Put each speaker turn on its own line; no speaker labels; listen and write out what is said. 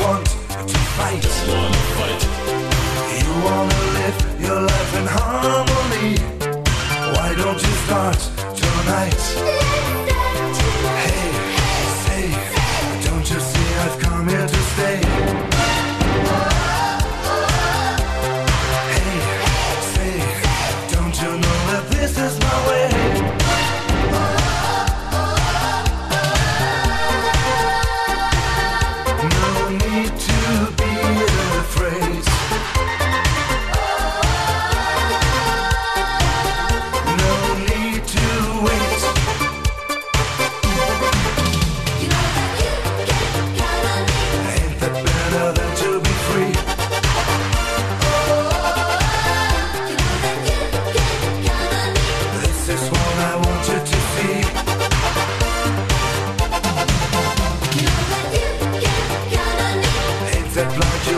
want to fight. You wanna live your life in harmony. Why don't you start tonight? Hey, say, don't you see I've come here to stay? Hey, say, don't you know that this is my way? No need to be afraid. No need to wait.
You know that you can count on me.
Ain't that better than to be free?
You know that you can count on me.
This is what I want you to see.
You know that you can count on me.
Ain't that blood you